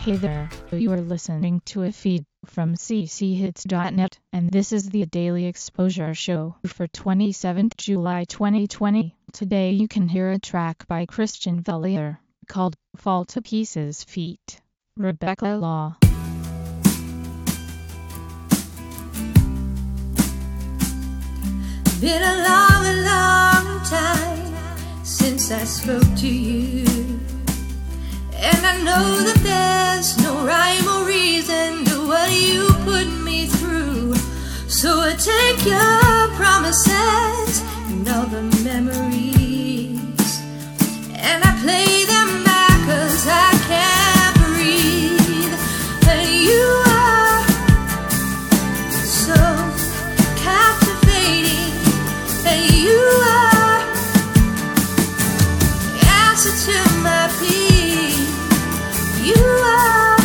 Hey there, you are listening to a feed from cchits.net, and this is the Daily Exposure Show for 27th July 2020. Today you can hear a track by Christian Vellier, called Fall to Pieces feat. Rebecca Law. Been a long time since I spoke to you, and I know that there's no rhyme or reason to what you put me through. So I take your promises and all the memories, and I play them back 'cause I can't breathe. And you are so captivating, and you are the answer to my plea. You are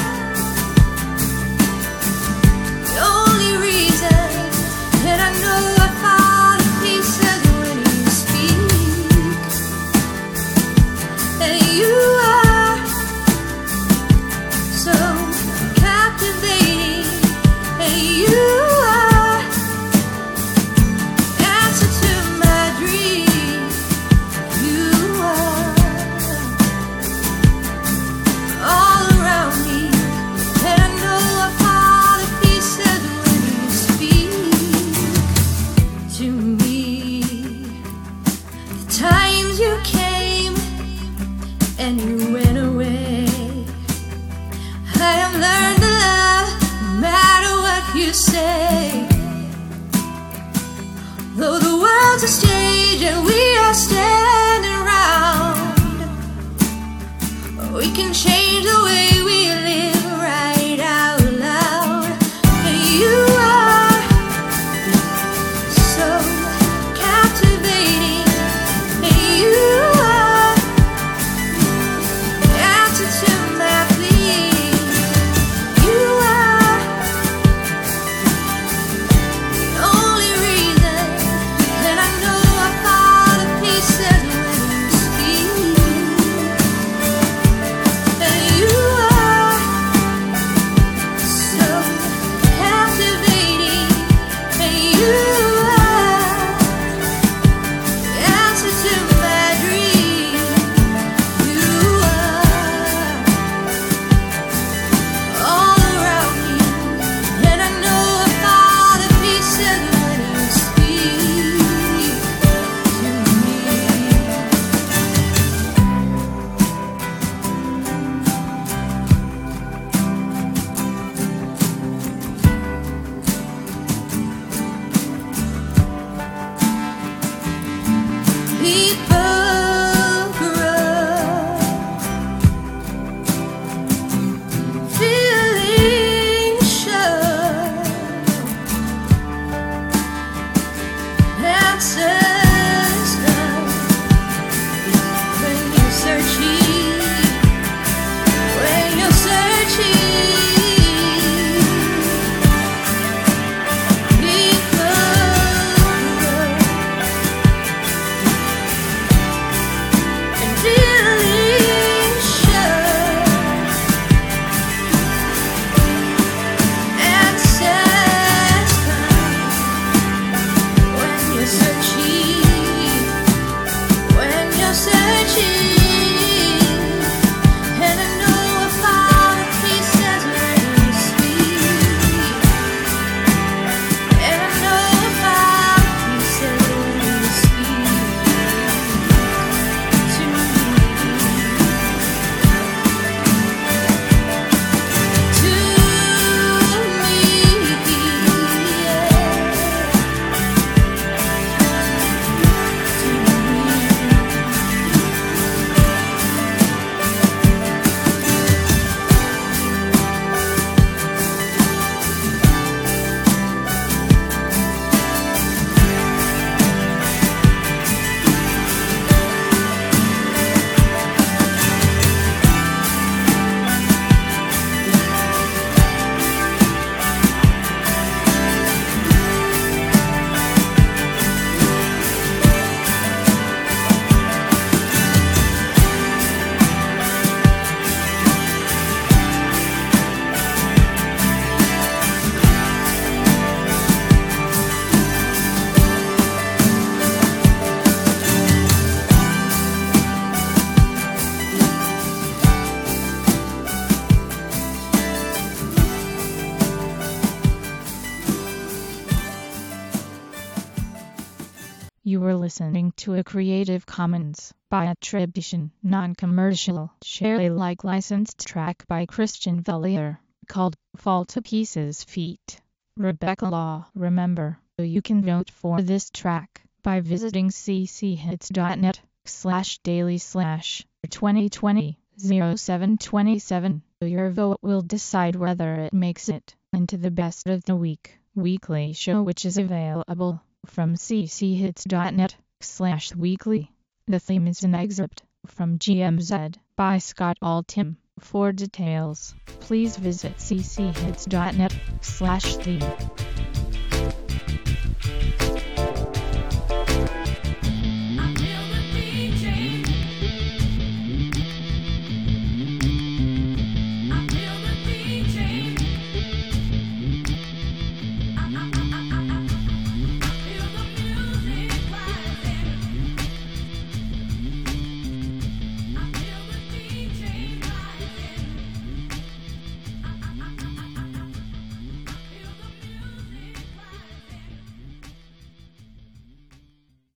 the only reason that I know I fall to pieces when you speak. You were listening to a Creative Commons by attribution, non-commercial, share Alike licensed track by Christian Vellier, called Fall to Pieces Feet. Rebecca Law. Remember, you can vote for this track by visiting cchits.net/daily/2020-0727. Your vote will decide whether it makes it into the Best of the Week weekly show, which is available from cchits.net/weekly. The theme is an excerpt from GMZ by Scott Altham. For details, please visit cchits.net/theme.